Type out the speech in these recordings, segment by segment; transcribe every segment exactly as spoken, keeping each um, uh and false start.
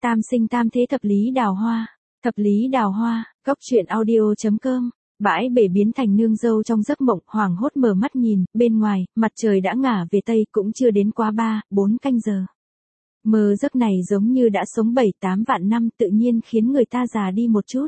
Tam sinh tam thế thập lý đào hoa, thập lý đào hoa, góc truyện audio.com. Bãi bể biến thành nương dâu trong giấc mộng, hoảng hốt mở mắt nhìn, bên ngoài, mặt trời đã ngả về tây, cũng chưa đến quá ba, bốn canh giờ. Mơ giấc này giống như đã sống bảy tám vạn năm, tự nhiên khiến người ta già đi một chút.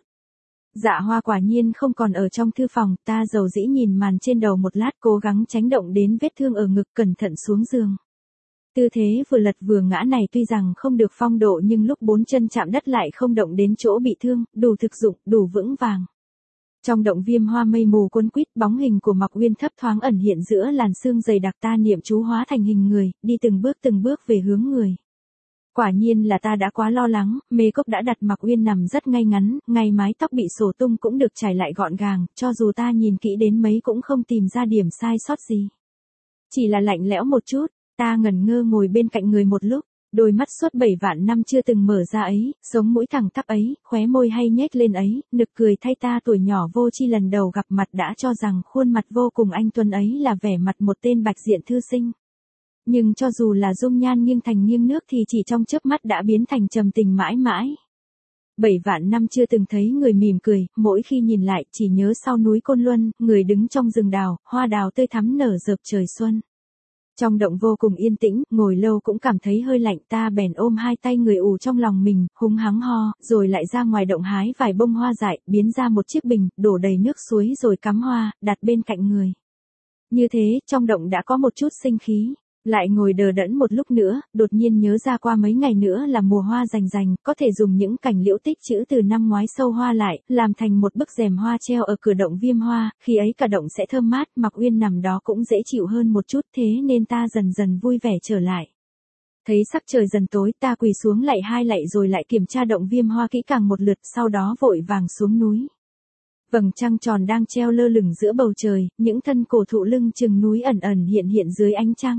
Dạ Hoa quả nhiên không còn ở trong thư phòng, ta dầu dĩ nhìn màn trên đầu một lát, cố gắng tránh động đến vết thương ở ngực, cẩn thận xuống giường. Tư thế vừa lật vừa ngã này tuy rằng không được phong độ nhưng lúc bốn chân chạm đất lại không động đến chỗ bị thương, đủ thực dụng, đủ vững vàng. Trong động viêm hoa mây mù cuốn quýt, bóng hình của Mạc Uyên thấp thoáng ẩn hiện giữa làn sương dày đặc, ta niệm chú hóa thành hình người, đi từng bước từng bước về hướng người. Quả nhiên là ta đã quá lo lắng, mê cốc đã đặt Mạc Uyên nằm rất ngay ngắn, ngay mái tóc bị sổ tung cũng được trải lại gọn gàng, cho dù ta nhìn kỹ đến mấy cũng không tìm ra điểm sai sót gì. Chỉ là lạnh lẽo một chút, ta ngẩn ngơ ngồi bên cạnh người một lúc, đôi mắt suốt bảy vạn năm chưa từng mở ra ấy, sống mũi thẳng tắp ấy, khóe môi hay nhếch lên ấy, nực cười thay ta tuổi nhỏ vô tri lần đầu gặp mặt đã cho rằng khuôn mặt vô cùng anh tuấn ấy là vẻ mặt một tên bạch diện thư sinh. Nhưng cho dù là dung nhan nghiêng thành nghiêng nước thì chỉ trong chớp mắt đã biến thành trầm tình mãi mãi. Bảy vạn năm chưa từng thấy người mỉm cười, mỗi khi nhìn lại chỉ nhớ sau núi Côn Luân, người đứng trong rừng đào, hoa đào tươi thắm nở rợp trời xuân. Trong động vô cùng yên tĩnh, ngồi lâu cũng cảm thấy hơi lạnh, ta bèn ôm hai tay người ù trong lòng mình, húng hắng ho, rồi lại ra ngoài động hái vài bông hoa dại, biến ra một chiếc bình, đổ đầy nước suối rồi cắm hoa, đặt bên cạnh người. Như thế, trong động đã có một chút sinh khí. Lại ngồi đờ đẫn một lúc nữa, đột nhiên nhớ ra qua mấy ngày nữa là mùa hoa rành rành, có thể dùng những cành liễu tích trữ từ năm ngoái sâu hoa lại, làm thành một bức rèm hoa treo ở cửa động viêm hoa, khi ấy cả động sẽ thơm mát, Mạc Uyên nằm đó cũng dễ chịu hơn một chút, thế nên ta dần dần vui vẻ trở lại. Thấy sắc trời dần tối, ta quỳ xuống lạy hai lạy rồi lại kiểm tra động viêm hoa kỹ càng một lượt, sau đó vội vàng xuống núi. Vầng trăng tròn đang treo lơ lửng giữa bầu trời, những thân cổ thụ lưng chừng núi ẩn ẩn hiện hiện dưới ánh trăng.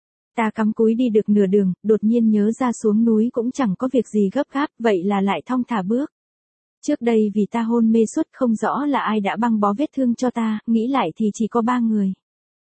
Ta cắm cúi đi được nửa đường, đột nhiên nhớ ra xuống núi cũng chẳng có việc gì gấp gáp, vậy là lại thong thả bước. Trước đây vì ta hôn mê suốt không rõ là ai đã băng bó vết thương cho ta, nghĩ lại thì chỉ có ba người.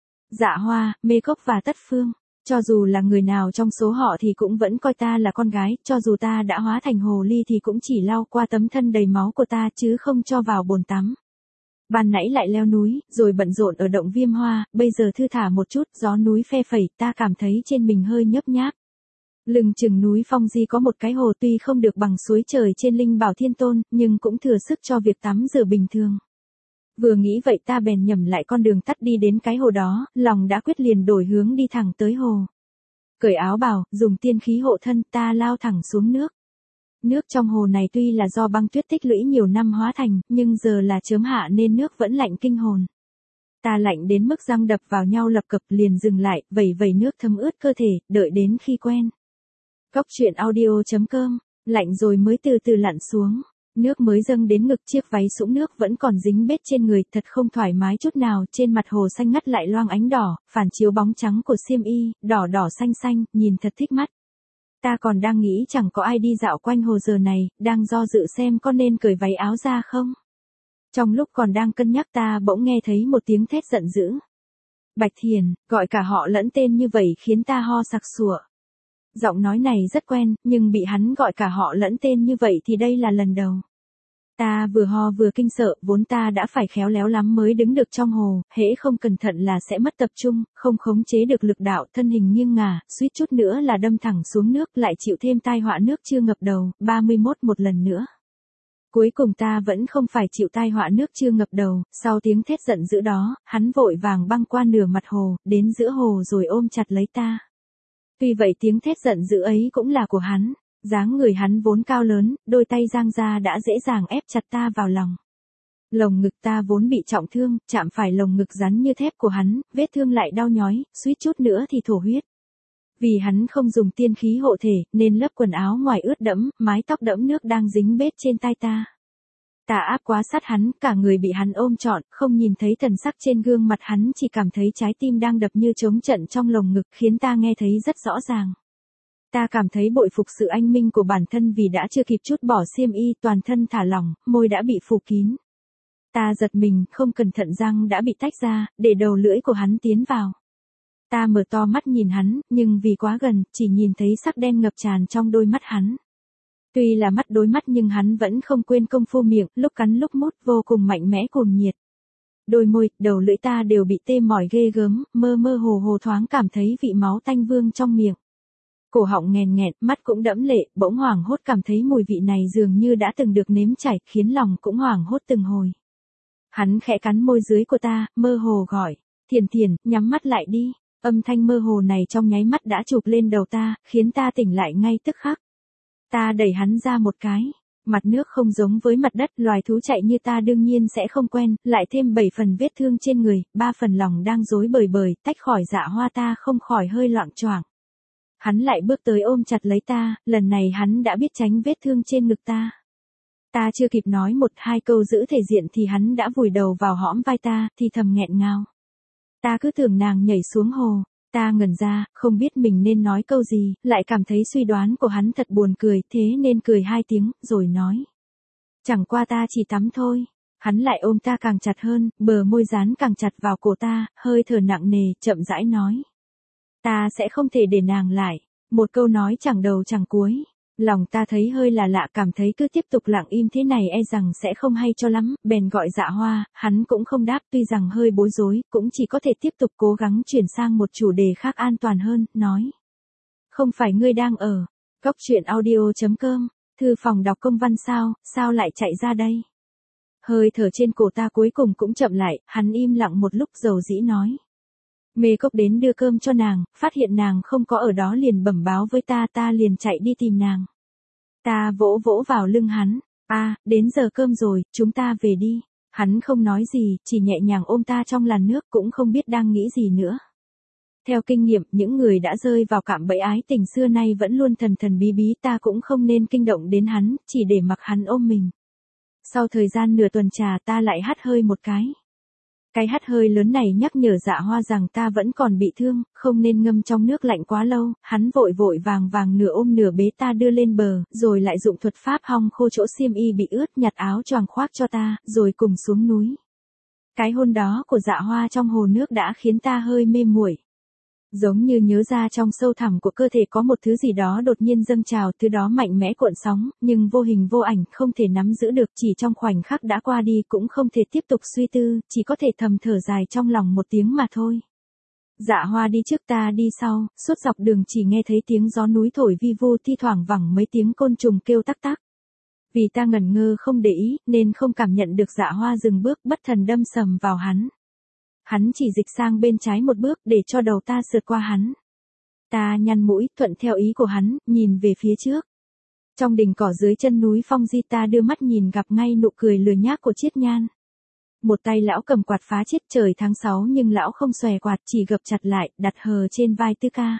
Dạ Hoa, Mê Cốc và Tất Phương. Cho dù là người nào trong số họ thì cũng vẫn coi ta là con gái, cho dù ta đã hóa thành hồ ly thì cũng chỉ lau qua tấm thân đầy máu của ta chứ không cho vào bồn tắm. Ban nãy lại leo núi, rồi bận rộn ở động viêm hoa, bây giờ thư thả một chút, gió núi phe phẩy, ta cảm thấy trên mình hơi nhấp nháp. Lưng chừng núi Phong Di có một cái hồ tuy không được bằng suối trời trên Linh Bảo Thiên Tôn, nhưng cũng thừa sức cho việc tắm rửa bình thường. Vừa nghĩ vậy ta bèn nhẩm lại con đường tắt đi đến cái hồ đó, lòng đã quyết liền đổi hướng đi thẳng tới hồ. Cởi áo bào, dùng tiên khí hộ thân, ta lao thẳng xuống nước. Nước trong hồ này tuy là do băng tuyết tích lũy nhiều năm hóa thành, nhưng giờ là chớm hạ nên nước vẫn lạnh kinh hồn. Ta lạnh đến mức răng đập vào nhau lập cập, liền dừng lại, vẩy vẩy nước thấm ướt cơ thể, đợi đến khi quen. Góc truyện audio.com, lạnh rồi mới từ từ lặn xuống. Nước mới dâng đến ngực, chiếc váy sũng nước vẫn còn dính bết trên người, thật không thoải mái chút nào, trên mặt hồ xanh ngắt lại loang ánh đỏ, phản chiếu bóng trắng của xiêm y, đỏ đỏ xanh xanh, nhìn thật thích mắt. Ta còn đang nghĩ chẳng có ai đi dạo quanh hồ giờ này, đang do dự xem có nên cởi váy áo ra không. Trong lúc còn đang cân nhắc ta bỗng nghe thấy một tiếng thét giận dữ. Bạch Thiền, gọi cả họ lẫn tên như vậy khiến ta ho sặc sụa. Giọng nói này rất quen, nhưng bị hắn gọi cả họ lẫn tên như vậy thì đây là lần đầu. Ta vừa ho vừa kinh sợ, vốn ta đã phải khéo léo lắm mới đứng được trong hồ, hễ không cẩn thận là sẽ mất tập trung, không khống chế được lực đạo, thân hình nghiêng ngả, suýt chút nữa là đâm thẳng xuống nước, lại chịu thêm tai họa nước chưa ngập đầu, ba mươi mốt một lần nữa. Cuối cùng ta vẫn không phải chịu tai họa nước chưa ngập đầu, sau tiếng thét giận dữ đó, hắn vội vàng băng qua nửa mặt hồ, đến giữa hồ rồi ôm chặt lấy ta. Tuy vậy tiếng thét giận dữ ấy cũng là của hắn. Dáng người hắn vốn cao lớn, đôi tay giang ra đã dễ dàng ép chặt ta vào lòng. Lồng ngực ta vốn bị trọng thương, chạm phải lồng ngực rắn như thép của hắn, vết thương lại đau nhói, suýt chút nữa thì thổ huyết. Vì hắn không dùng tiên khí hộ thể, nên lớp quần áo ngoài ướt đẫm, mái tóc đẫm nước đang dính bết trên tai ta. Ta áp quá sát hắn, cả người bị hắn ôm trọn, không nhìn thấy thần sắc trên gương mặt hắn, chỉ cảm thấy trái tim đang đập như trống trận trong lồng ngực, khiến ta nghe thấy rất rõ ràng. Ta cảm thấy bội phục sự anh minh của bản thân vì đã chưa kịp trút bỏ xiêm y, toàn thân thả lỏng, môi đã bị phủ kín. Ta giật mình, không cẩn thận răng đã bị tách ra, để đầu lưỡi của hắn tiến vào. Ta mở to mắt nhìn hắn, nhưng vì quá gần, chỉ nhìn thấy sắc đen ngập tràn trong đôi mắt hắn. Tuy là mắt đối mắt nhưng hắn vẫn không quên công phu miệng, lúc cắn lúc mút vô cùng mạnh mẽ cuồng nhiệt. Đôi môi, đầu lưỡi ta đều bị tê mỏi ghê gớm, mơ mơ hồ hồ thoáng cảm thấy vị máu tanh vương trong miệng. Cổ họng nghèn nghẹt, mắt cũng đẫm lệ, bỗng hoảng hốt cảm thấy mùi vị này dường như đã từng được nếm trải, khiến lòng cũng hoảng hốt từng hồi. Hắn khẽ cắn môi dưới của ta, mơ hồ gọi, Thiền Thiền, nhắm mắt lại đi. Âm thanh mơ hồ này trong nháy mắt đã chụp lên đầu ta, khiến ta tỉnh lại ngay tức khắc. Ta đẩy hắn ra một cái. Mặt nước không giống với mặt đất, loài thú chạy như ta đương nhiên sẽ không quen, lại thêm bảy phần vết thương trên người, ba phần lòng đang rối bời bời, tách khỏi Dạ Hoa ta không khỏi hơi loạng choạng. Hắn lại bước tới ôm chặt lấy ta, lần này hắn đã biết tránh vết thương trên ngực ta. Ta chưa kịp nói một hai câu giữ thể diện thì hắn đã vùi đầu vào hõm vai ta, thì thầm nghẹn ngào. Ta cứ tưởng nàng nhảy xuống hồ. Ta ngẩn ra, không biết mình nên nói câu gì, lại cảm thấy suy đoán của hắn thật buồn cười, thế nên cười hai tiếng, rồi nói. Chẳng qua ta chỉ tắm thôi. Hắn lại ôm ta càng chặt hơn, bờ môi dán càng chặt vào cổ ta, hơi thở nặng nề, chậm rãi nói. Ta sẽ không thể để nàng lại. Một câu nói chẳng đầu chẳng cuối. Lòng ta thấy hơi là lạ, cảm thấy cứ tiếp tục lặng im thế này e rằng sẽ không hay cho lắm, bèn gọi Dạ Hoa, hắn cũng không đáp, tuy rằng hơi bối rối, cũng chỉ có thể tiếp tục cố gắng chuyển sang một chủ đề khác an toàn hơn, nói. Không phải ngươi đang ở Cốc truyện audio chấm com, thư phòng đọc công văn sao, sao lại chạy ra đây? Hơi thở trên cổ ta cuối cùng cũng chậm lại, hắn im lặng một lúc dầu dĩ nói. Mê Cốc đến đưa cơm cho nàng, phát hiện nàng không có ở đó liền bẩm báo với ta, ta liền chạy đi tìm nàng. Ta vỗ vỗ vào lưng hắn, à, đến giờ cơm rồi, chúng ta về đi. Hắn không nói gì, chỉ nhẹ nhàng ôm ta trong làn nước, cũng không biết đang nghĩ gì nữa. Theo kinh nghiệm, những người đã rơi vào cạm bẫy ái tình xưa nay vẫn luôn thần thần bí bí, ta cũng không nên kinh động đến hắn, chỉ để mặc hắn ôm mình. Sau thời gian nửa tuần trà ta lại hắt hơi một cái. Cái hắt hơi lớn này nhắc nhở Dạ Hoa rằng ta vẫn còn bị thương, không nên ngâm trong nước lạnh quá lâu, hắn vội vội vàng vàng nửa ôm nửa bế ta đưa lên bờ, rồi lại dụng thuật pháp hong khô chỗ xiêm y bị ướt, nhặt áo choàng khoác cho ta, rồi cùng xuống núi. Cái hôn đó của Dạ Hoa trong hồ nước đã khiến ta hơi mê muội. Giống như nhớ ra trong sâu thẳm của cơ thể có một thứ gì đó đột nhiên dâng trào, thứ đó mạnh mẽ cuộn sóng, nhưng vô hình vô ảnh, không thể nắm giữ được, chỉ trong khoảnh khắc đã qua đi cũng không thể tiếp tục suy tư, chỉ có thể thầm thở dài trong lòng một tiếng mà thôi. Dạ Hoa đi trước ta đi sau, suốt dọc đường chỉ nghe thấy tiếng gió núi thổi vi vu, thi thoảng vẳng mấy tiếng côn trùng kêu tắc tắc. Vì ta ngẩn ngơ không để ý, nên không cảm nhận được Dạ Hoa dừng bước, bất thần đâm sầm vào hắn. Hắn chỉ dịch sang bên trái một bước để cho đầu ta sượt qua hắn. Ta nhăn mũi, thuận theo ý của hắn, nhìn về phía trước. Trong đình cỏ dưới chân núi Phong Di ta đưa mắt nhìn gặp ngay nụ cười lười nhác của Chiết Nhan. Một tay lão cầm quạt phá chết trời tháng sáu nhưng lão không xòe quạt, chỉ gập chặt lại, đặt hờ trên vai Tư Ca.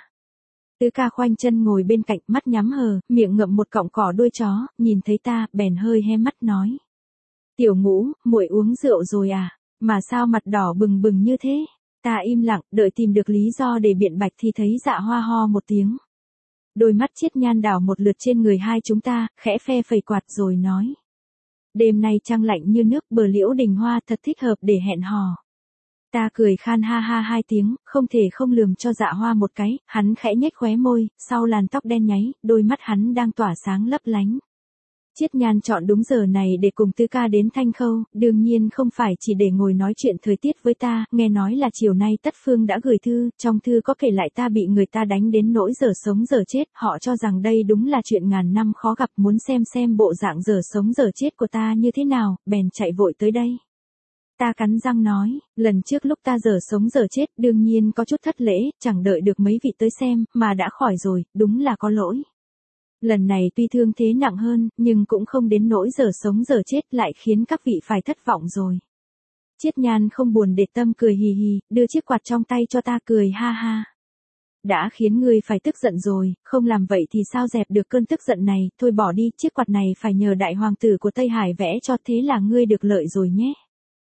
Tư Ca khoanh chân ngồi bên cạnh, mắt nhắm hờ, miệng ngậm một cọng cỏ đuôi chó, nhìn thấy ta, bèn hơi hé mắt nói. Tiểu Ngũ, muội uống rượu rồi à? Mà sao mặt đỏ bừng bừng như thế? Ta im lặng, đợi tìm được lý do để biện bạch thì thấy Dạ Hoa ho một tiếng. Đôi mắt Chiết Nhan đảo một lượt trên người hai chúng ta, khẽ phe phẩy quạt rồi nói. Đêm nay trăng lạnh như nước, bờ liễu đình hoa thật thích hợp để hẹn hò. Ta cười khan ha ha hai tiếng, không thể không lườm cho Dạ Hoa một cái, hắn khẽ nhếch khóe môi, sau làn tóc đen nháy, đôi mắt hắn đang tỏa sáng lấp lánh. Chiết Nhan chọn đúng giờ này để cùng Tư Ca đến Thanh Khâu, đương nhiên không phải chỉ để ngồi nói chuyện thời tiết với ta, nghe nói là chiều nay Tất Phương đã gửi thư, trong thư có kể lại ta bị người ta đánh đến nỗi giờ sống giờ chết, họ cho rằng đây đúng là chuyện ngàn năm khó gặp, muốn xem xem bộ dạng giờ sống giờ chết của ta như thế nào, bèn chạy vội tới đây. Ta cắn răng nói, lần trước lúc ta giờ sống giờ chết đương nhiên có chút thất lễ, chẳng đợi được mấy vị tới xem, mà đã khỏi rồi, đúng là có lỗi. Lần này tuy thương thế nặng hơn, nhưng cũng không đến nỗi giờ sống giờ chết, lại khiến các vị phải thất vọng rồi. Chiết Nhan không buồn để tâm, cười hì hì, đưa chiếc quạt trong tay cho ta, cười ha ha. Đã khiến ngươi phải tức giận rồi, không làm vậy thì sao dẹp được cơn tức giận này, thôi bỏ đi, chiếc quạt này phải nhờ đại hoàng tử của Tây Hải vẽ cho, thế là ngươi được lợi rồi nhé.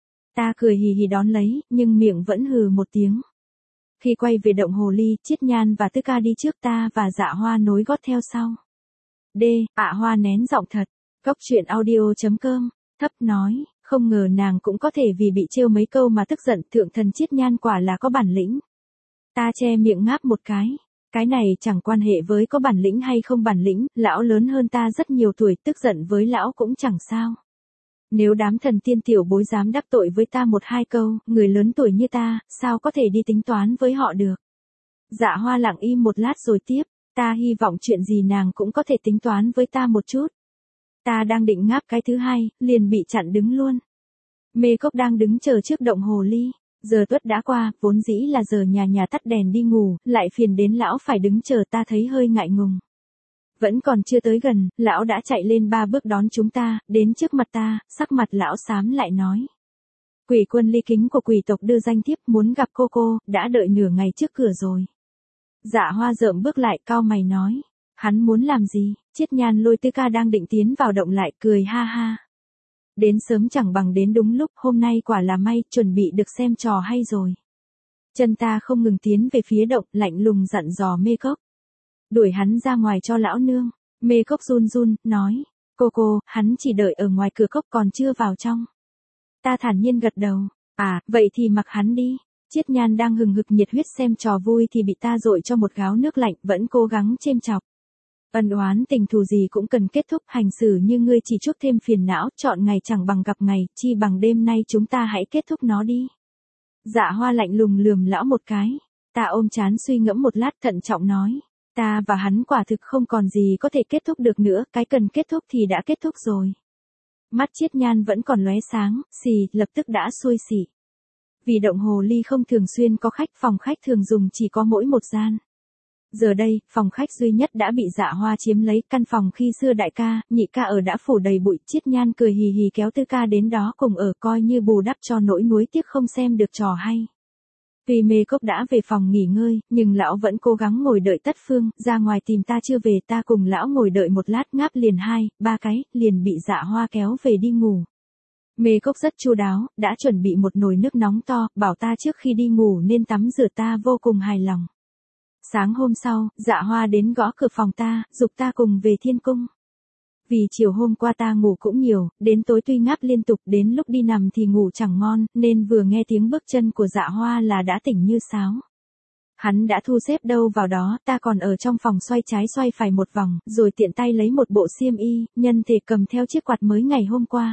Ta cười hì hì đón lấy, nhưng miệng vẫn hừ một tiếng. Khi quay về động hồ ly, Chiết Nhan và Tư Ca đi trước, ta và Dạ Hoa nối gót theo sau. D. ạ Hoa nén giọng thật. Cốc truyện audio chấm com, thấp nói, không ngờ nàng cũng có thể vì bị trêu mấy câu mà tức giận, thượng thần Chiết Nhan quả là có bản lĩnh. Ta che miệng ngáp một cái. Cái này chẳng quan hệ với có bản lĩnh hay không bản lĩnh, lão lớn hơn ta rất nhiều tuổi, tức giận với lão cũng chẳng sao. Nếu đám thần tiên tiểu bối dám đắc tội với ta một hai câu, người lớn tuổi như ta, sao có thể đi tính toán với họ được. Dạ Hoa lặng im một lát rồi tiếp, ta hy vọng chuyện gì nàng cũng có thể tính toán với ta một chút. Ta đang định ngáp cái thứ hai, liền bị chặn đứng luôn. Mê Cốc đang đứng chờ trước động hồ ly. Giờ tuất đã qua, vốn dĩ là giờ nhà nhà tắt đèn đi ngủ, lại phiền đến lão phải đứng chờ, ta thấy hơi ngại ngùng. Vẫn còn chưa tới gần, lão đã chạy lên ba bước đón chúng ta, đến trước mặt ta, sắc mặt lão xám lại nói. Quỷ quân ly kính của quỷ tộc đưa danh thiếp muốn gặp cô cô, đã đợi nửa ngày trước cửa rồi. Dạ Hoa rợm bước lại, cau mày nói. Hắn muốn làm gì? Chiết Nhan Lôi Tư Ca đang định tiến vào động lại, cười ha ha. Đến sớm chẳng bằng đến đúng lúc, hôm nay quả là may, chuẩn bị được xem trò hay rồi. Chân ta không ngừng tiến về phía động, lạnh lùng dặn dò Mê Cốc. Đuổi hắn ra ngoài cho lão nương. Mê Cốc run run, nói. Cô cô, hắn chỉ đợi ở ngoài cửa cốc còn chưa vào trong. Ta thản nhiên gật đầu. À, vậy thì mặc hắn đi. Chiết Nhan đang hừng hực nhiệt huyết xem trò vui thì bị ta dội cho một gáo nước lạnh, vẫn cố gắng chêm chọc. Ân oán tình thù gì cũng cần kết thúc, hành xử như ngươi chỉ chuốc thêm phiền não, chọn ngày chẳng bằng gặp ngày, chi bằng đêm nay chúng ta hãy kết thúc nó đi. Dạ Hoa lạnh lùng lườm lão một cái. Ta ôm trán suy ngẫm một lát, thận trọng nói. Ta và hắn quả thực không còn gì có thể kết thúc được nữa, cái cần kết thúc thì đã kết thúc rồi. Mắt Chiết Nhan vẫn còn lóe sáng, xì, lập tức đã xuôi xỉ. Vì động hồ ly không thường xuyên có khách, phòng khách thường dùng chỉ có mỗi một gian. Giờ đây, phòng khách duy nhất đã bị Dạ Hoa chiếm lấy, căn phòng khi xưa đại ca, nhị ca ở đã phủ đầy bụi. Chiết Nhan cười hì hì kéo Tư Ca đến đó cùng ở, coi như bù đắp cho nỗi nuối tiếc không xem được trò hay. Vì Mê Cốc đã về phòng nghỉ ngơi, nhưng lão vẫn cố gắng ngồi đợi Tất Phương, ra ngoài tìm ta chưa về, ta cùng lão ngồi đợi một lát, ngáp liền hai, ba cái, liền bị Dạ Hoa kéo về đi ngủ. Mê Cốc rất chu đáo, đã chuẩn bị một nồi nước nóng to, bảo ta trước khi đi ngủ nên tắm rửa, ta vô cùng hài lòng. Sáng hôm sau, Dạ Hoa đến gõ cửa phòng ta, giục ta cùng về Thiên Cung. Vì chiều hôm qua ta ngủ cũng nhiều, đến tối tuy ngáp liên tục, đến lúc đi nằm thì ngủ chẳng ngon, nên vừa nghe tiếng bước chân của Dạ Hoa là đã tỉnh như sáo. Hắn đã thu xếp đâu vào đó, ta còn ở trong phòng xoay trái xoay phải một vòng, rồi tiện tay lấy một bộ xiêm y, nhân thể cầm theo chiếc quạt mới ngày hôm qua.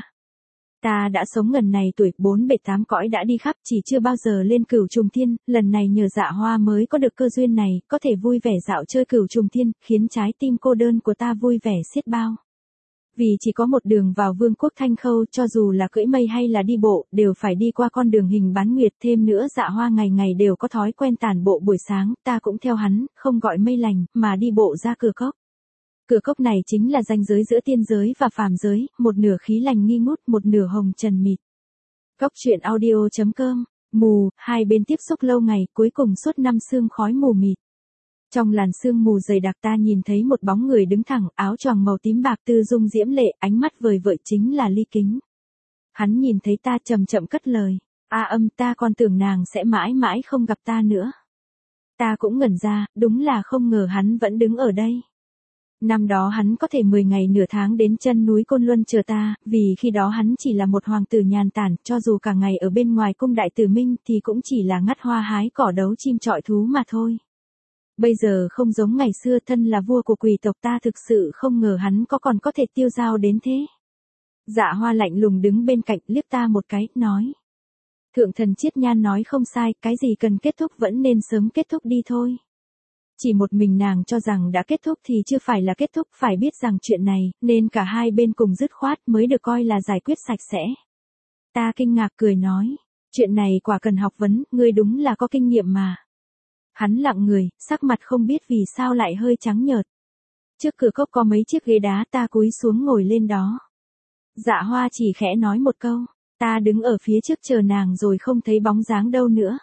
Ta đã sống ngần này tuổi, bốn bể tám cõi đã đi khắp, chỉ chưa bao giờ lên Cửu Trùng Thiên, lần này nhờ Dạ Hoa mới có được cơ duyên này, có thể vui vẻ dạo chơi Cửu Trùng Thiên, khiến trái tim cô đơn của ta vui vẻ xiết bao. Vì chỉ có một đường vào Vương quốc Thanh Khâu, cho dù là cưỡi mây hay là đi bộ, đều phải đi qua con đường hình bán nguyệt, thêm nữa Dạ Hoa ngày ngày đều có thói quen tản bộ buổi sáng, ta cũng theo hắn, không gọi mây lành, mà đi bộ ra cửa cốc. Cửa cốc này chính là ranh giới giữa tiên giới và phàm giới, một nửa khí lành nghi ngút, một nửa hồng trần mịt. Cốc truyện audio chấm com, mù, hai bên tiếp xúc lâu ngày, cuối cùng suốt năm sương khói mù mịt. Trong làn sương mù dày đặc ta nhìn thấy một bóng người đứng thẳng, áo choàng màu tím bạc tư dung diễm lệ, ánh mắt vời vợi, chính là Ly Kính. Hắn nhìn thấy ta chậm chậm cất lời, a âm, ta còn tưởng nàng sẽ mãi mãi không gặp ta nữa. Ta cũng ngẩn ra, đúng là không ngờ hắn vẫn đứng ở đây. Năm đó hắn có thể mười ngày nửa tháng đến chân núi Côn Luân chờ ta, vì khi đó hắn chỉ là một hoàng tử nhàn tản, cho dù cả ngày ở bên ngoài cung đại tử minh thì cũng chỉ là ngắt hoa hái cỏ đấu chim chọi thú mà thôi. Bây giờ không giống ngày xưa, thân là vua của quỷ tộc, ta thực sự không ngờ hắn có còn có thể tiêu dao đến thế. Dạ Hoa lạnh lùng đứng bên cạnh, liếc ta một cái, nói. Thượng thần Chiết Nhan nói không sai, cái gì cần kết thúc vẫn nên sớm kết thúc đi thôi. Chỉ một mình nàng cho rằng đã kết thúc thì chưa phải là kết thúc, phải biết rằng chuyện này, nên cả hai bên cùng dứt khoát mới được coi là giải quyết sạch sẽ. Ta kinh ngạc cười nói, chuyện này quả cần học vấn, ngươi đúng là có kinh nghiệm mà. Hắn lặng người, sắc mặt không biết vì sao lại hơi trắng nhợt. Trước cửa cốc có mấy chiếc ghế đá, ta cúi xuống ngồi lên đó. Dạ Hoa chỉ khẽ nói một câu, ta đứng ở phía trước chờ nàng rồi không thấy bóng dáng đâu nữa.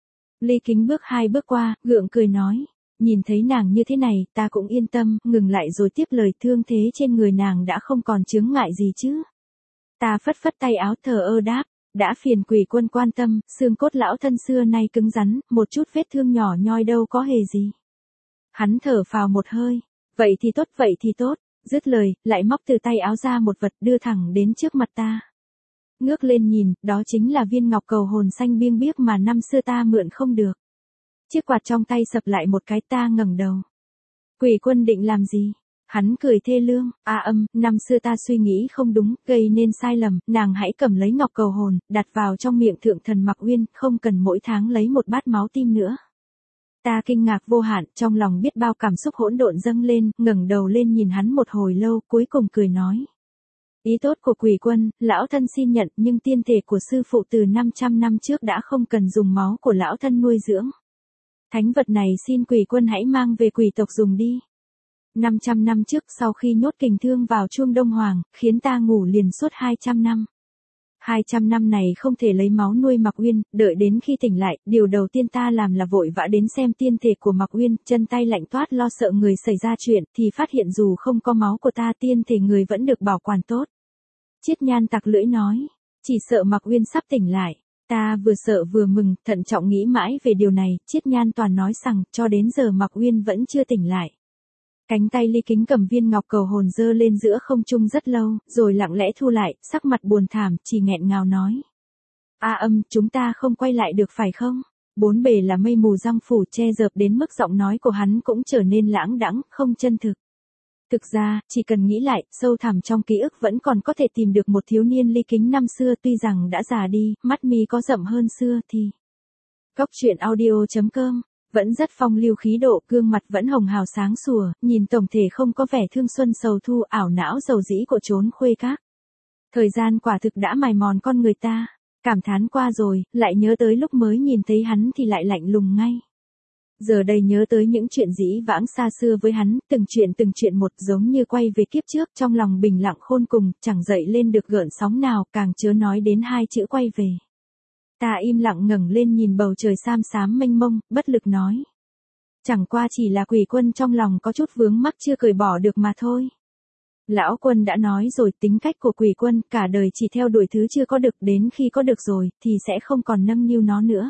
Ly Kính bước hai bước qua, gượng cười nói. Nhìn thấy nàng như thế này, ta cũng yên tâm, ngừng lại rồi tiếp lời, thương thế trên người nàng đã không còn chướng ngại gì chứ. Ta phất phất tay áo, thờ ơ đáp, đã phiền quỷ quân quan tâm, xương cốt lão thân xưa nay cứng rắn, một chút vết thương nhỏ nhoi đâu có hề gì. Hắn thở phào một hơi, vậy thì tốt, vậy thì tốt, dứt lời, lại móc từ tay áo ra một vật đưa thẳng đến trước mặt ta. Ngước lên nhìn, đó chính là viên ngọc cầu hồn xanh biêng biếc mà năm xưa ta mượn không được. Chiếc quạt trong tay sập lại một cái, ta ngẩng đầu. Quỷ Quân định làm gì? Hắn cười thê lương, a âm, năm xưa ta suy nghĩ không đúng, gây nên sai lầm, nàng hãy cầm lấy ngọc cầu hồn, đặt vào trong miệng thượng thần Mặc Uyên, không cần mỗi tháng lấy một bát máu tim nữa. Ta kinh ngạc vô hạn, trong lòng biết bao cảm xúc hỗn độn dâng lên, ngẩng đầu lên nhìn hắn một hồi lâu, cuối cùng cười nói. Ý tốt của Quỷ Quân, lão thân xin nhận, nhưng tiên thể của sư phụ từ năm trăm năm trước đã không cần dùng máu của lão thân nuôi dưỡng. Thánh vật này xin Quỷ Quân hãy mang về quỷ tộc dùng đi. năm trăm năm trước sau khi nhốt kình thương vào chuông Đông Hoàng, khiến ta ngủ liền suốt hai trăm năm. hai trăm năm này không thể lấy máu nuôi Mặc Uyên, đợi đến khi tỉnh lại, điều đầu tiên ta làm là vội vã đến xem tiên thể của Mặc Uyên, chân tay lạnh toát lo sợ người xảy ra chuyện, thì phát hiện dù không có máu của ta tiên thể người vẫn được bảo quản tốt. Chiết Nhan tặc lưỡi nói, chỉ sợ Mặc Uyên sắp tỉnh lại. Ta vừa sợ vừa mừng, thận trọng nghĩ mãi về điều này, Chiết Nhan toàn nói rằng, cho đến giờ Mặc Uyên vẫn chưa tỉnh lại. Cánh tay Ly Kính cầm viên ngọc cầu hồn giơ lên giữa không trung rất lâu, rồi lặng lẽ thu lại, sắc mặt buồn thảm, chỉ nghẹn ngào nói. A âm, chúng ta không quay lại được phải không? Bốn bề là mây mù giăng phủ che dợp đến mức giọng nói của hắn cũng trở nên lãng đãng, không chân thực. Thực ra, chỉ cần nghĩ lại, sâu thẳm trong ký ức vẫn còn có thể tìm được một thiếu niên Ly Kính năm xưa tuy rằng đã già đi, mắt mi có rậm hơn xưa thì. Cốc truyện audio chấm com vẫn rất phong lưu khí độ, gương mặt vẫn hồng hào sáng sủa, nhìn tổng thể không có vẻ thương xuân sầu thu ảo não dầu dĩ của chốn khuê các. Thời gian quả thực đã mài mòn con người ta, cảm thán qua rồi, lại nhớ tới lúc mới nhìn thấy hắn thì lại lạnh lùng ngay. Giờ đây nhớ tới những chuyện dĩ vãng xa xưa với hắn, từng chuyện từng chuyện một giống như quay về kiếp trước, trong lòng bình lặng khôn cùng, chẳng dậy lên được gợn sóng nào, càng chớ nói đến hai chữ quay về. Ta im lặng ngẩng lên nhìn bầu trời xám xám mênh mông, bất lực nói. Chẳng qua chỉ là Quỷ Quân trong lòng có chút vướng mắc chưa cởi bỏ được mà thôi. Lão Quân đã nói rồi, tính cách của Quỷ Quân cả đời chỉ theo đuổi thứ chưa có được, đến khi có được rồi, thì sẽ không còn nâng niu nó nữa.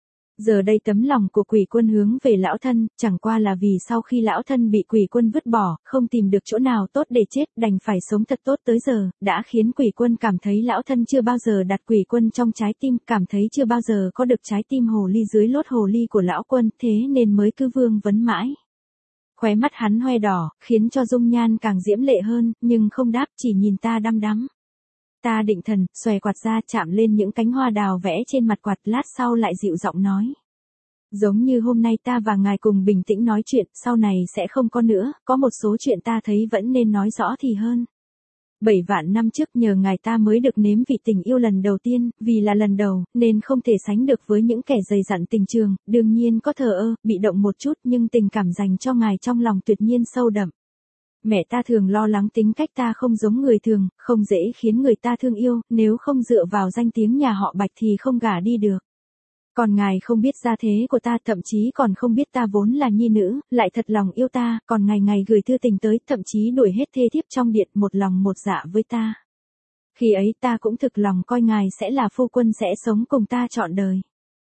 Giờ đây tấm lòng của Quỷ Quân hướng về lão thân, chẳng qua là vì sau khi lão thân bị Quỷ Quân vứt bỏ, không tìm được chỗ nào tốt để chết, đành phải sống thật tốt tới giờ, đã khiến Quỷ Quân cảm thấy lão thân chưa bao giờ đặt Quỷ Quân trong trái tim, cảm thấy chưa bao giờ có được trái tim hồ ly dưới lốt hồ ly của lão Quân, thế nên mới cứ vương vấn mãi. Khóe mắt hắn hoe đỏ, khiến cho dung nhan càng diễm lệ hơn, nhưng không đáp, chỉ nhìn ta đăm đắm. Ta định thần, xòe quạt ra chạm lên những cánh hoa đào vẽ trên mặt quạt, lát sau lại dịu giọng nói. Giống như hôm nay ta và ngài cùng bình tĩnh nói chuyện, sau này sẽ không có nữa, có một số chuyện ta thấy vẫn nên nói rõ thì hơn. Bảy vạn năm trước nhờ ngài ta mới được nếm vị tình yêu lần đầu tiên, vì là lần đầu, nên không thể sánh được với những kẻ dày dặn tình trường, đương nhiên có thờ ơ, bị động một chút nhưng tình cảm dành cho ngài trong lòng tuyệt nhiên sâu đậm. Mẹ ta thường lo lắng tính cách ta không giống người thường, không dễ khiến người ta thương yêu, nếu không dựa vào danh tiếng nhà họ Bạch thì không gả đi được. Còn ngài không biết gia thế của ta, thậm chí còn không biết ta vốn là nhi nữ, lại thật lòng yêu ta, còn ngày ngày gửi thư tình tới, thậm chí đuổi hết thê thiếp trong điện, một lòng một dạ với ta. Khi ấy ta cũng thực lòng coi ngài sẽ là phu quân, sẽ sống cùng ta trọn đời.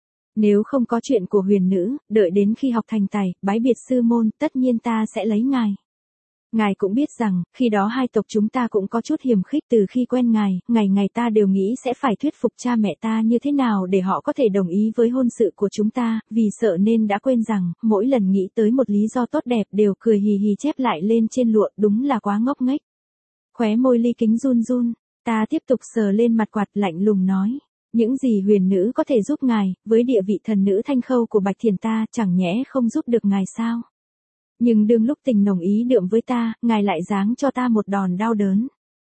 Nếu không có chuyện của huyền nữ, đợi đến khi học thành tài, bái biệt sư môn, tất nhiên ta sẽ lấy ngài. Ngài cũng biết rằng, khi đó hai tộc chúng ta cũng có chút hiềm khích, từ khi quen ngài, ngày ngày ta đều nghĩ sẽ phải thuyết phục cha mẹ ta như thế nào để họ có thể đồng ý với hôn sự của chúng ta, vì sợ nên đã quên rằng, mỗi lần nghĩ tới một lý do tốt đẹp đều cười hì hì chép lại lên trên lụa, đúng là quá ngốc nghếch. Khóe môi Ly Kính run run, ta tiếp tục sờ lên mặt quạt, lạnh lùng nói. Những gì huyền nữ có thể giúp ngài, với địa vị thần nữ Thanh Khâu của Bạch Thiền ta, chẳng nhẽ không giúp được ngài sao? Nhưng đương lúc tình nồng ý đượm với ta, ngài lại giáng cho ta một đòn đau đớn.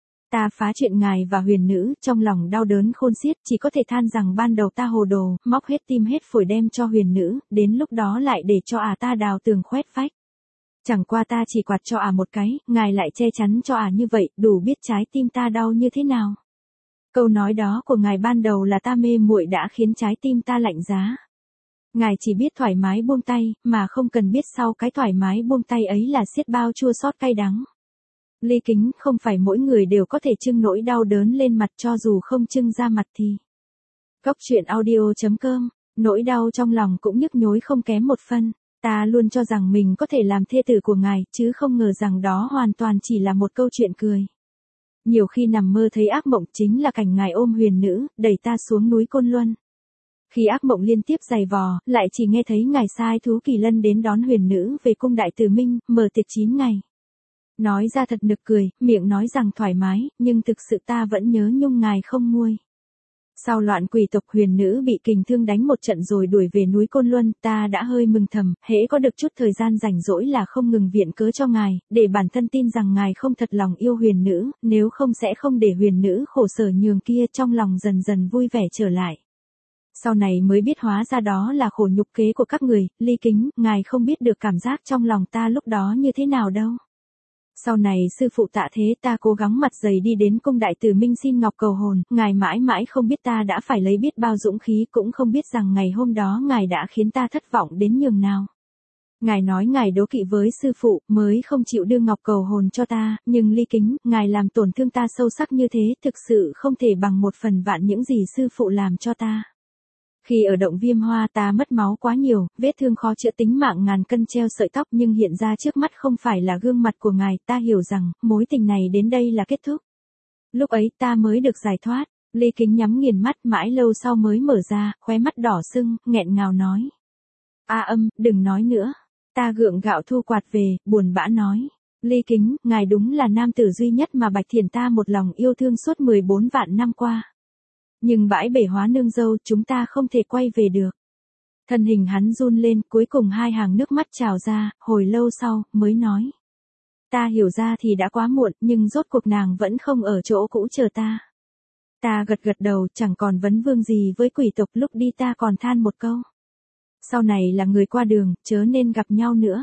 Ta phá chuyện ngài và huyền nữ, trong lòng đau đớn khôn xiết, chỉ có thể than rằng ban đầu ta hồ đồ, móc hết tim hết phổi đem cho huyền nữ, đến lúc đó lại để cho ả ta đào tường khoét vách. Chẳng qua ta chỉ quạt cho ả một cái, ngài lại che chắn cho ả như vậy, đủ biết trái tim ta đau như thế nào. Câu nói đó của ngài ban đầu là ta mê muội đã khiến trái tim ta lạnh giá. Ngài chỉ biết thoải mái buông tay, mà không cần biết sau cái thoải mái buông tay ấy là xiết bao chua xót cay đắng. Ly Kính, không phải mỗi người đều có thể trưng nỗi đau đớn lên mặt, cho dù không trưng ra mặt thì. Cốc truyện audio chấm com, nỗi đau trong lòng cũng nhức nhối không kém một phân. Ta luôn cho rằng mình có thể làm thê tử của ngài, chứ không ngờ rằng đó hoàn toàn chỉ là một câu chuyện cười. Nhiều khi nằm mơ thấy ác mộng chính là cảnh ngài ôm huyền nữ, đẩy ta xuống núi Côn Luân. Khi ác mộng liên tiếp giày vò, lại chỉ nghe thấy ngài sai thú Kỳ Lân đến đón huyền nữ về cung Đại Từ Minh, mở tiệc chín ngày. Nói ra thật nực cười, miệng nói rằng thoải mái, nhưng thực sự ta vẫn nhớ nhung ngài không nguôi. Sau loạn quỷ tộc huyền nữ bị kình thương đánh một trận rồi đuổi về núi Côn Luân, ta đã hơi mừng thầm, hễ có được chút thời gian rảnh rỗi là không ngừng viện cớ cho ngài, để bản thân tin rằng ngài không thật lòng yêu huyền nữ, nếu không sẽ không để huyền nữ khổ sở nhường kia, trong lòng dần dần vui vẻ trở lại. Sau này mới biết hóa ra đó là khổ nhục kế của các người, Ly Kính, ngài không biết được cảm giác trong lòng ta lúc đó như thế nào đâu. Sau này sư phụ tạ thế, ta cố gắng mặt dày đi đến cung Đại Từ Minh xin ngọc cầu hồn, ngài mãi mãi không biết ta đã phải lấy biết bao dũng khí, cũng không biết rằng ngày hôm đó ngài đã khiến ta thất vọng đến nhường nào. Ngài nói ngài đố kỵ với sư phụ, mới không chịu đưa ngọc cầu hồn cho ta, nhưng Ly Kính, ngài làm tổn thương ta sâu sắc như thế, thực sự không thể bằng một phần vạn những gì sư phụ làm cho ta. Khi ở động Viêm Hoa ta mất máu quá nhiều, vết thương khó chữa tính mạng ngàn cân treo sợi tóc, nhưng hiện ra trước mắt không phải là gương mặt của ngài, ta hiểu rằng, mối tình này đến đây là kết thúc. Lúc ấy ta mới được giải thoát. Ly Kính nhắm nghiền mắt mãi lâu sau mới mở ra, khóe mắt đỏ sưng, nghẹn ngào nói. A Âm, đừng nói nữa. Ta gượng gạo thu quạt về, buồn bã nói. Ly Kính, ngài đúng là nam tử duy nhất mà Bạch Thiền ta một lòng yêu thương suốt mười bốn vạn năm qua. Nhưng bãi bể hóa nương dâu, chúng ta không thể quay về được. Thân hình hắn run lên, cuối cùng hai hàng nước mắt trào ra, hồi lâu sau, mới nói. Ta hiểu ra thì đã quá muộn, nhưng rốt cuộc nàng vẫn không ở chỗ cũ chờ ta. Ta gật gật đầu, chẳng còn vấn vương gì với quỷ tộc, lúc đi ta còn than một câu. Sau này là người qua đường, chớ nên gặp nhau nữa.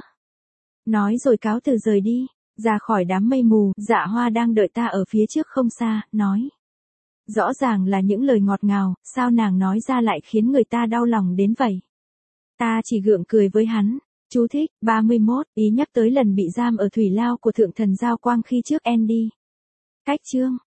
Nói rồi cáo từ rời đi, ra khỏi đám mây mù, Dạ Hoa đang đợi ta ở phía trước không xa, nói. Rõ ràng là những lời ngọt ngào, sao nàng nói ra lại khiến người ta đau lòng đến vậy? Ta chỉ gượng cười với hắn. Chú thích, ba mươi mốt, ý nhắc tới lần bị giam ở thủy lao của thượng thần Giao Quang khi trước Andy. Cách chương.